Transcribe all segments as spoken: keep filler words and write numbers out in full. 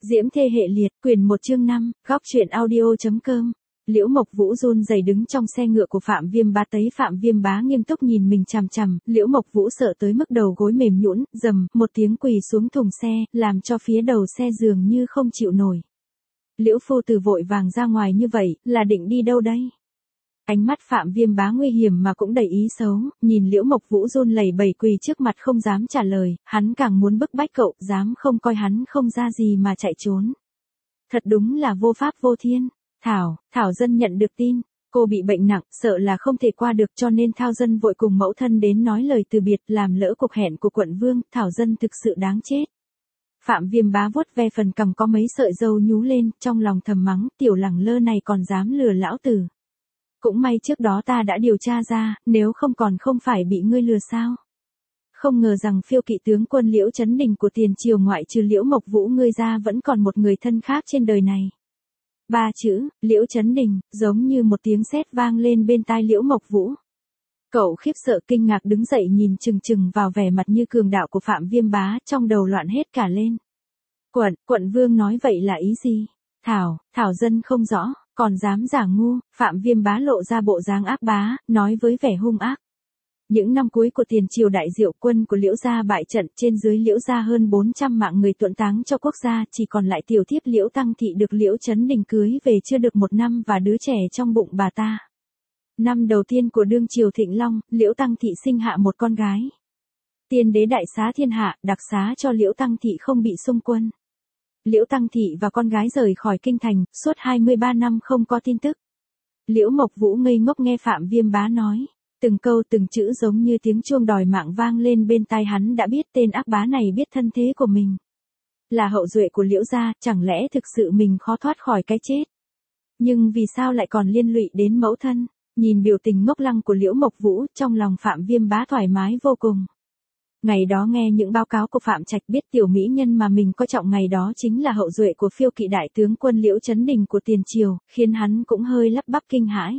Diễm thê hệ liệt, quyển một chương năm, góc truyện audio.com. Liễu Mộc Vũ run rẩy đứng trong xe ngựa của Phạm Viêm Bá, thấy Phạm Viêm Bá nghiêm túc nhìn mình chằm chằm, Liễu Mộc Vũ sợ tới mức đầu gối mềm nhũn, rầm, một tiếng quỳ xuống thùng xe, làm cho phía đầu xe dường như không chịu nổi. Liễu phu tử vội vàng ra ngoài như vậy, là định đi đâu đây? Ánh mắt Phạm Viêm Bá nguy hiểm mà cũng đầy ý xấu, nhìn Liễu Mộc Vũ run lẩy bẩy quỳ trước mặt không dám trả lời, hắn càng muốn bức bách cậu, dám không coi hắn không ra gì mà chạy trốn. Thật đúng là vô pháp vô thiên. Thảo, Thảo Dân nhận được tin, cô bị bệnh nặng, sợ là không thể qua được, cho nên Thao Dân vội cùng mẫu thân đến nói lời từ biệt, làm lỡ cuộc hẹn của quận vương, Thảo Dân thực sự đáng chết. Phạm Viêm Bá vuốt ve phần cằm có mấy sợi râu nhú lên, trong lòng thầm mắng, tiểu lẳng lơ này còn dám lừa lão tử. Cũng may trước đó ta đã điều tra ra, nếu không còn không phải bị ngươi lừa sao. Không ngờ rằng phiêu kỵ tướng quân Liễu Chấn Đình của tiền triều ngoại trừ Liễu Mộc Vũ ngươi ra vẫn còn một người thân khác trên đời này. Ba chữ, Liễu Chấn Đình, giống như một tiếng sét vang lên bên tai Liễu Mộc Vũ. Cậu khiếp sợ kinh ngạc đứng dậy nhìn chừng chừng vào vẻ mặt như cường đạo của Phạm Viêm Bá, trong đầu loạn hết cả lên. Quận, quận vương nói vậy là ý gì? Thảo, Thảo Dân không rõ, còn dám giả ngu, Phạm Viêm Bá lộ ra bộ dáng ác bá, nói với vẻ hung ác. Những năm cuối của tiền triều đại diệu, quân của Liễu gia bại trận, trên dưới Liễu gia hơn bốn trăm mạng người tuẫn táng cho quốc gia, chỉ còn lại tiểu thiếp Liễu Tăng Thị được Liễu Chấn Đình cưới về chưa được một năm và đứa trẻ trong bụng bà ta. Năm đầu tiên của đương triều Thịnh Long, Liễu Tăng Thị sinh hạ một con gái. Tiên đế đại xá thiên hạ, đặc xá cho Liễu Tăng Thị không bị xung quân. Liễu Tăng Thị và con gái rời khỏi kinh thành, suốt hai mươi ba năm không có tin tức. Liễu Mộc Vũ ngây ngốc nghe Phạm Viêm Bá nói. Từng câu từng chữ giống như tiếng chuông đòi mạng vang lên bên tai hắn, đã biết tên ác bá này biết thân thế của mình. Là hậu duệ của Liễu gia, chẳng lẽ thực sự mình khó thoát khỏi cái chết. Nhưng vì sao lại còn liên lụy đến mẫu thân? Nhìn biểu tình ngốc lăng của Liễu Mộc Vũ, trong lòng Phạm Viêm Bá thoải mái vô cùng. Ngày đó nghe những báo cáo của Phạm Trạch, biết tiểu mỹ nhân mà mình coi trọng ngày đó chính là hậu duệ của phiêu kỵ đại tướng quân Liễu Chấn Đình của tiền triều, khiến hắn cũng hơi lắp bắp kinh hãi.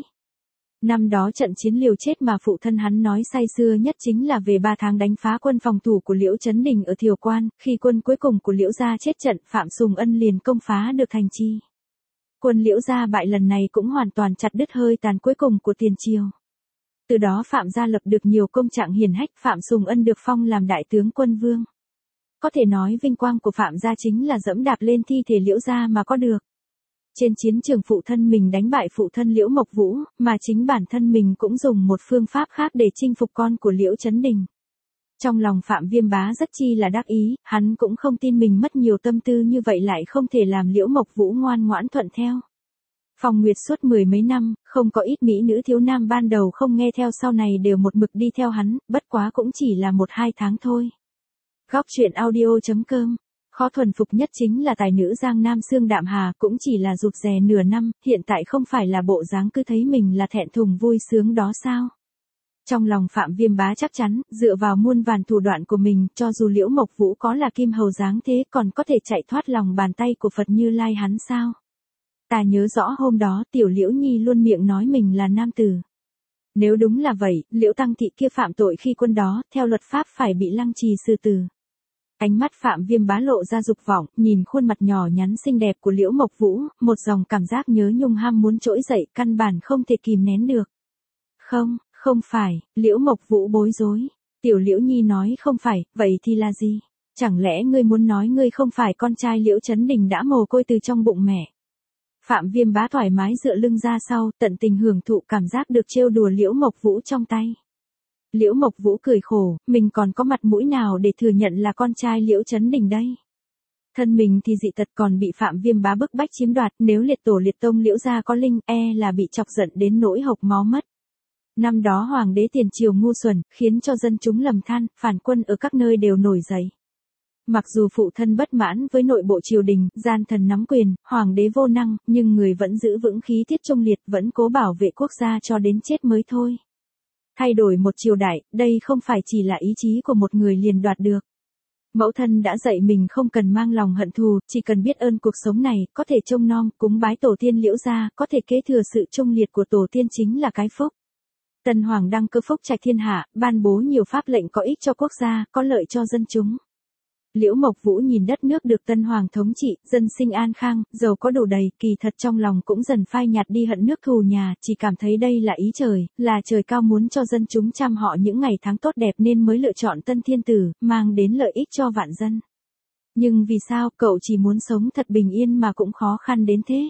Năm đó trận chiến liều chết mà phụ thân hắn nói say sưa nhất chính là về ba tháng đánh phá quân phòng thủ của Liễu Chấn Đình ở Thiều Quan, khi quân cuối cùng của Liễu gia chết trận, Phạm Sùng Ân liền công phá được thành chi. Quân Liễu gia bại lần này cũng hoàn toàn chặt đứt hơi tàn cuối cùng của tiền triều. Từ đó Phạm gia lập được nhiều công trạng hiển hách, Phạm Sùng Ân được phong làm đại tướng quân vương. Có thể nói vinh quang của Phạm gia chính là dẫm đạp lên thi thể Liễu gia mà có được. Trên chiến trường phụ thân mình đánh bại phụ thân Liễu Mộc Vũ, mà chính bản thân mình cũng dùng một phương pháp khác để chinh phục con của Liễu Chấn Đình. Trong lòng Phạm Viêm Bá rất chi là đắc ý, hắn cũng không tin mình mất nhiều tâm tư như vậy lại không thể làm Liễu Mộc Vũ ngoan ngoãn thuận theo. Phong Nguyệt suốt mười mấy năm, không có ít mỹ nữ thiếu nam ban đầu không nghe theo, sau này đều một mực đi theo hắn, bất quá cũng chỉ là một hai tháng thôi. Góc truyện audio.com. Khó thuần phục nhất chính là tài nữ Giang Nam Sương Đạm Hà, cũng chỉ là rụt rè nửa năm, hiện tại không phải là bộ dáng cứ thấy mình là thẹn thùng vui sướng đó sao? Trong lòng Phạm Viêm Bá chắc chắn, dựa vào muôn vàn thủ đoạn của mình, cho dù Liễu Mộc Vũ có là kim hầu dáng thế còn có thể chạy thoát lòng bàn tay của Phật Như Lai hắn sao? Ta nhớ rõ hôm đó tiểu Liễu Nhi luôn miệng nói mình là nam tử. Nếu đúng là vậy, Liễu Tăng Thị kia phạm tội khi quân đó, theo luật pháp phải bị lăng trì xử tử. Ánh mắt Phạm Viêm Bá lộ ra dục vọng, nhìn khuôn mặt nhỏ nhắn xinh đẹp của Liễu Mộc Vũ, một dòng cảm giác nhớ nhung ham muốn trỗi dậy, căn bản không thể kìm nén được. Không, không phải, Liễu Mộc Vũ bối rối. Tiểu Liễu Nhi nói không phải, vậy thì là gì? Chẳng lẽ ngươi muốn nói ngươi không phải con trai Liễu Chấn Đình đã mồ côi từ trong bụng mẹ? Phạm Viêm Bá thoải mái dựa lưng ra sau, tận tình hưởng thụ cảm giác được trêu đùa Liễu Mộc Vũ trong tay. Liễu Mộc Vũ cười khổ, mình còn có mặt mũi nào để thừa nhận là con trai Liễu Chấn Đình đây? Thân mình thì dị tật còn bị Phạm Viêm Bá bức bách chiếm đoạt, nếu liệt tổ liệt tông Liễu gia có linh, e là bị chọc giận đến nỗi hộc máu mất. Năm đó hoàng đế tiền triều ngu xuẩn, khiến cho dân chúng lầm than, phản quân ở các nơi đều nổi dậy. Mặc dù phụ thân bất mãn với nội bộ triều đình, gian thần nắm quyền, hoàng đế vô năng, nhưng người vẫn giữ vững khí tiết trung liệt, vẫn cố bảo vệ quốc gia cho đến chết mới thôi. Thay đổi một triều đại, đây không phải chỉ là ý chí của một người liền đoạt được. Mẫu thân đã dạy mình không cần mang lòng hận thù, chỉ cần biết ơn cuộc sống này, có thể trông nom, cúng bái tổ tiên Liễu gia, có thể kế thừa sự trung liệt của tổ tiên chính là cái phúc. Tân hoàng đăng cơ phúc trạch thiên hạ, ban bố nhiều pháp lệnh có ích cho quốc gia, có lợi cho dân chúng. Liễu Mộc Vũ nhìn đất nước được Tân Hoàng thống trị, dân sinh an khang, giàu có đủ đầy, kỳ thật trong lòng cũng dần phai nhạt đi hận nước thù nhà, chỉ cảm thấy đây là ý trời, là trời cao muốn cho dân chúng chăm họ những ngày tháng tốt đẹp nên mới lựa chọn Tân Thiên Tử, mang đến lợi ích cho vạn dân. Nhưng vì sao cậu chỉ muốn sống thật bình yên mà cũng khó khăn đến thế?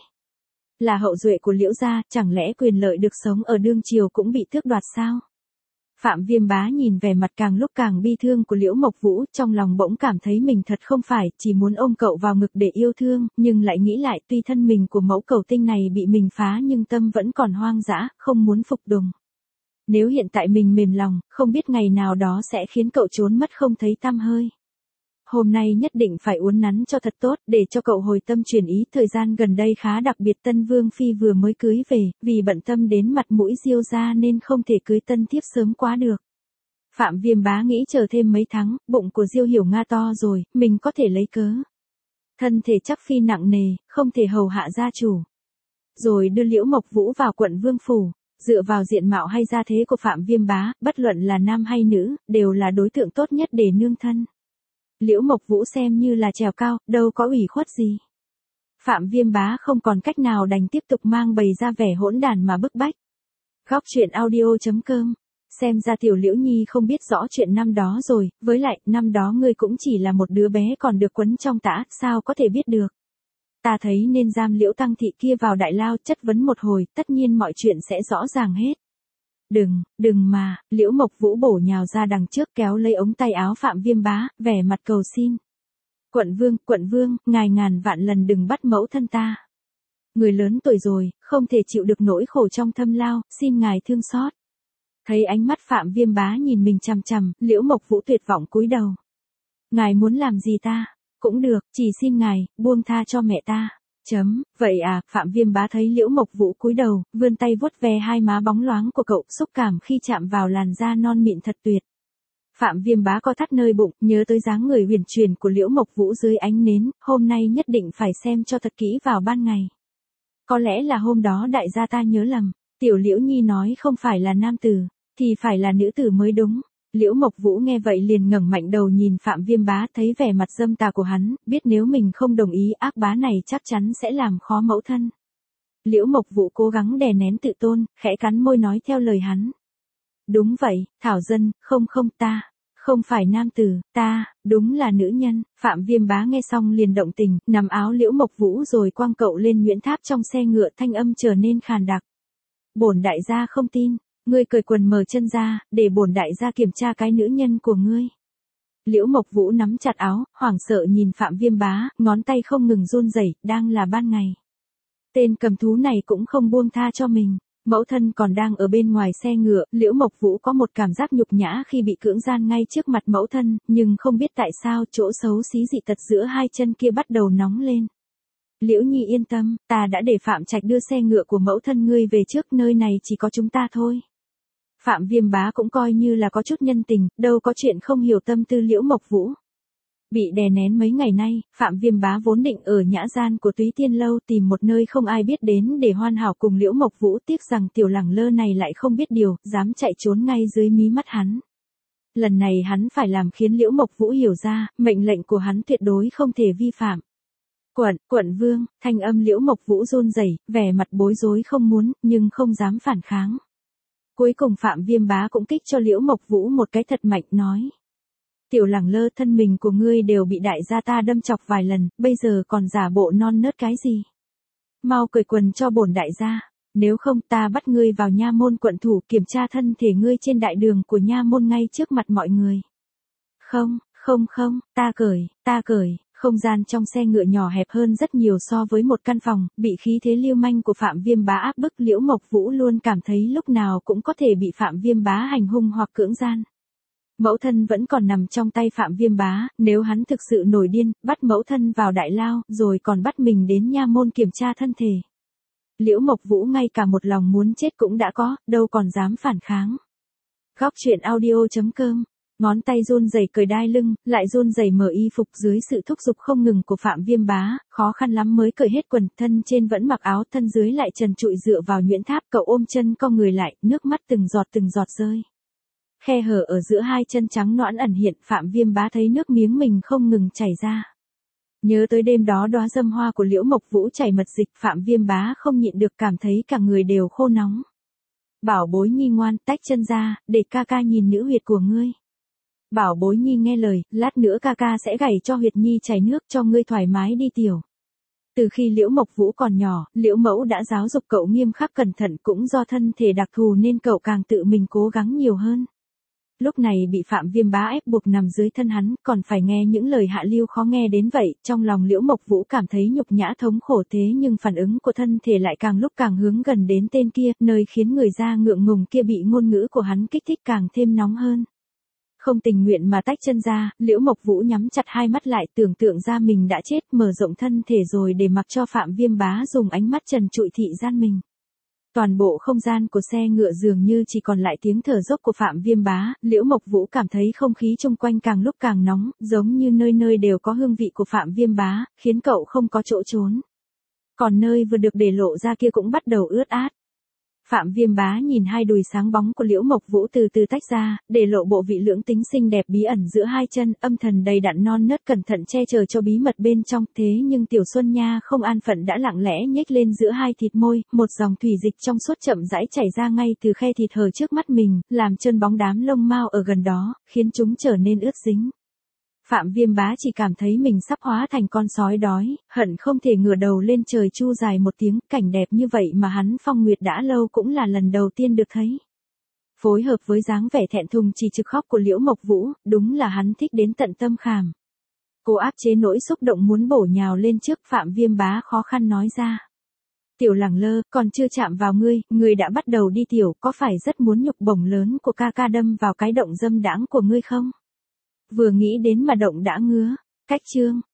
Là hậu duệ của Liễu gia, chẳng lẽ quyền lợi được sống ở đương triều cũng bị tước đoạt sao? Phạm Viêm Bá nhìn vẻ mặt càng lúc càng bi thương của Liễu Mộc Vũ, trong lòng bỗng cảm thấy mình thật không phải, chỉ muốn ôm cậu vào ngực để yêu thương, nhưng lại nghĩ lại tuy thân mình của mẫu cầu tinh này bị mình phá nhưng tâm vẫn còn hoang dã, không muốn phục tùng. Nếu hiện tại mình mềm lòng, không biết ngày nào đó sẽ khiến cậu trốn mất không thấy tăm hơi. Hôm nay nhất định phải uốn nắn cho thật tốt, để cho cậu hồi tâm chuyển ý. Thời gian gần đây khá đặc biệt, Tân Vương Phi vừa mới cưới về, vì bận tâm đến mặt mũi Diêu gia nên không thể cưới tân thiếp sớm quá được. Phạm Viêm Bá nghĩ chờ thêm mấy tháng, bụng của Diêu Hiểu Nga to rồi, mình có thể lấy cớ. Thân thể chắc Phi nặng nề, không thể hầu hạ gia chủ. Rồi đưa Liễu Mộc Vũ vào quận Vương Phủ. Dựa vào diện mạo hay gia thế của Phạm Viêm Bá, bất luận là nam hay nữ, đều là đối tượng tốt nhất để nương thân. Liễu Mộc Vũ xem như là trèo cao, đâu có ủy khuất gì. Phạm Viêm Bá không còn cách nào đành tiếp tục mang bày ra vẻ hỗn đản mà bức bách. Góc truyện audio chấm com. Xem ra tiểu Liễu Nhi không biết rõ chuyện năm đó rồi, với lại, năm đó ngươi cũng chỉ là một đứa bé còn được quấn trong tã, sao có thể biết được. Ta thấy nên giam Liễu Tăng Thị kia vào đại lao chất vấn một hồi, tất nhiên mọi chuyện sẽ rõ ràng hết. Đừng, đừng mà, Liễu Mộc Vũ bổ nhào ra đằng trước kéo lấy ống tay áo Phạm Viêm Bá, vẻ mặt cầu xin. Quận Vương, quận Vương, ngài ngàn vạn lần đừng bắt mẫu thân ta. Người lớn tuổi rồi, không thể chịu được nỗi khổ trong thâm lao, xin ngài thương xót. Thấy ánh mắt Phạm Viêm Bá nhìn mình chằm chằm, Liễu Mộc Vũ tuyệt vọng cúi đầu. Ngài muốn làm gì ta? Cũng được, chỉ xin ngài, buông tha cho mẹ ta. Chấm, vậy à, Phạm Viêm Bá thấy Liễu Mộc Vũ cúi đầu, vươn tay vuốt ve hai má bóng loáng của cậu, xúc cảm khi chạm vào làn da non mịn thật tuyệt. Phạm Viêm Bá co thắt nơi bụng, nhớ tới dáng người huyền chuyển của Liễu Mộc Vũ dưới ánh nến, hôm nay nhất định phải xem cho thật kỹ vào ban ngày. Có lẽ là hôm đó đại gia ta nhớ lầm, tiểu Liễu Nhi nói không phải là nam tử, thì phải là nữ tử mới đúng. Liễu Mộc Vũ nghe vậy liền ngẩng mạnh đầu nhìn Phạm Viêm Bá, thấy vẻ mặt dâm tà của hắn, biết nếu mình không đồng ý ác bá này chắc chắn sẽ làm khó mẫu thân. Liễu Mộc Vũ cố gắng đè nén tự tôn, khẽ cắn môi nói theo lời hắn. Đúng vậy, Thảo Dân, không không ta, không phải nam tử, ta, đúng là nữ nhân. Phạm Viêm Bá nghe xong liền động tình, nắm áo Liễu Mộc Vũ rồi quăng cậu lên nhuyễn tháp trong xe ngựa, thanh âm trở nên khàn đặc. Bổn đại gia không tin. Ngươi cởi quần mở chân ra, để bổn đại gia kiểm tra cái nữ nhân của ngươi. Liễu Mộc Vũ nắm chặt áo, hoảng sợ nhìn Phạm Viêm Bá, ngón tay không ngừng run rẩy, đang là ban ngày. Tên cầm thú này cũng không buông tha cho mình. Mẫu thân còn đang ở bên ngoài xe ngựa, Liễu Mộc Vũ có một cảm giác nhục nhã khi bị cưỡng gian ngay trước mặt mẫu thân, nhưng không biết tại sao chỗ xấu xí dị tật giữa hai chân kia bắt đầu nóng lên. Liễu Nhi yên tâm, ta đã để Phạm Trạch đưa xe ngựa của mẫu thân ngươi về trước, nơi này chỉ có chúng ta thôi. Phạm Viêm Bá cũng coi như là có chút nhân tình, đâu có chuyện không hiểu tâm tư Liễu Mộc Vũ. Bị đè nén mấy ngày nay, Phạm Viêm Bá vốn định ở nhã gian của Túy Tiên Lâu tìm một nơi không ai biết đến để hoàn hảo cùng Liễu Mộc Vũ, tiếc rằng tiểu lẳng lơ này lại không biết điều, dám chạy trốn ngay dưới mí mắt hắn. Lần này hắn phải làm khiến Liễu Mộc Vũ hiểu ra, mệnh lệnh của hắn tuyệt đối không thể vi phạm. Quận, quận Vương, thanh âm Liễu Mộc Vũ run rẩy, vẻ mặt bối rối không muốn, nhưng không dám phản kháng. Cuối cùng Phạm Viêm Bá cũng kích cho Liễu Mộc Vũ một cái thật mạnh nói. Tiểu lẳng lơ, thân mình của ngươi đều bị đại gia ta đâm chọc vài lần, bây giờ còn giả bộ non nớt cái gì. Mau cởi quần cho bổn đại gia, nếu không ta bắt ngươi vào nha môn quận thủ kiểm tra thân thể ngươi trên đại đường của nha môn ngay trước mặt mọi người. Không, không không, ta cởi, ta cởi. Không gian trong xe ngựa nhỏ hẹp hơn rất nhiều so với một căn phòng, bị khí thế lưu manh của Phạm Viêm Bá áp bức, Liễu Mộc Vũ luôn cảm thấy lúc nào cũng có thể bị Phạm Viêm Bá hành hung hoặc cưỡng gian. Mẫu thân vẫn còn nằm trong tay Phạm Viêm Bá, nếu hắn thực sự nổi điên, bắt mẫu thân vào đại lao, rồi còn bắt mình đến nha môn kiểm tra thân thể. Liễu Mộc Vũ ngay cả một lòng muốn chết cũng đã có, đâu còn dám phản kháng. Góc truyện audio chấm com. Ngón tay run rẩy cởi đai lưng, lại run rẩy mở y phục dưới sự thúc giục không ngừng của Phạm Viêm Bá, khó khăn lắm mới cởi hết quần, thân trên vẫn mặc áo, thân dưới lại trần trụi dựa vào nhuyễn tháp, cậu ôm chân co người lại, nước mắt từng giọt từng giọt rơi. khe hở ở giữa hai chân trắng nõn ẩn hiện, Phạm Viêm Bá thấy nước miếng mình không ngừng chảy ra. Nhớ tới đêm đó đóa dâm hoa của Liễu Mộc Vũ chảy mật dịch, Phạm Viêm Bá không nhịn được cảm thấy cả người đều khô nóng. Bảo Bối Nhi ngoan, tách chân ra, để ca ca nhìn nữ huyệt của ngươi. Bảo Bối Nhi nghe lời, lát nữa ca ca sẽ gảy cho huyệt nhi chảy nước cho ngươi thoải mái đi tiểu. Từ khi Liễu Mộc Vũ còn nhỏ, Liễu Mẫu đã giáo dục cậu nghiêm khắc cẩn thận, cũng do thân thể đặc thù nên cậu càng tự mình cố gắng nhiều hơn. Lúc này bị Phạm Viêm Bá ép buộc nằm dưới thân hắn, còn phải nghe những lời hạ lưu khó nghe đến vậy, trong lòng Liễu Mộc Vũ cảm thấy nhục nhã thống khổ, thế nhưng phản ứng của thân thể lại càng lúc càng hướng gần đến tên kia, nơi khiến người da ngượng ngùng kia bị ngôn ngữ của hắn kích thích càng thêm nóng hơn. Không tình nguyện mà tách chân ra, Liễu Mộc Vũ nhắm chặt hai mắt lại, tưởng tượng ra mình đã chết, mở rộng thân thể rồi để mặc cho Phạm Viêm Bá dùng ánh mắt trần trụi thị gian mình. Toàn bộ không gian của xe ngựa dường như chỉ còn lại tiếng thở dốc của Phạm Viêm Bá, Liễu Mộc Vũ cảm thấy không khí xung quanh càng lúc càng nóng, giống như nơi nơi đều có hương vị của Phạm Viêm Bá, khiến cậu không có chỗ trốn. Còn nơi vừa được để lộ ra kia cũng bắt đầu ướt át. Phạm Viêm Bá nhìn hai đùi sáng bóng của Liễu Mộc Vũ từ từ tách ra, để lộ bộ vị lưỡng tính xinh đẹp bí ẩn giữa hai chân, âm thần đầy đặn non nớt cẩn thận che chở cho bí mật bên trong, thế nhưng Tiểu Xuân Nha không an phận đã lặng lẽ nhếch lên giữa hai thịt môi, một dòng thủy dịch trong suốt chậm rãi chảy ra ngay từ khe thịt hở trước mắt mình, làm trơn bóng đám lông mao ở gần đó, khiến chúng trở nên ướt dính. Phạm Viêm Bá chỉ cảm thấy mình sắp hóa thành con sói đói, hận không thể ngửa đầu lên trời chu dài một tiếng, cảnh đẹp như vậy mà hắn Phong Nguyệt đã lâu cũng là lần đầu tiên được thấy. Phối hợp với dáng vẻ thẹn thùng chỉ trực khóc của Liễu Mộc Vũ, đúng là hắn thích đến tận tâm khảm. Cô áp chế nỗi xúc động muốn bổ nhào lên trước, Phạm Viêm Bá khó khăn nói ra. Tiểu Lẳng Lơ, còn chưa chạm vào ngươi, ngươi đã bắt đầu đi tiểu, có phải rất muốn nhục bổng lớn của ca ca đâm vào cái động dâm đãng của ngươi không? Vừa nghĩ đến mà động đã ngứa. Cách chương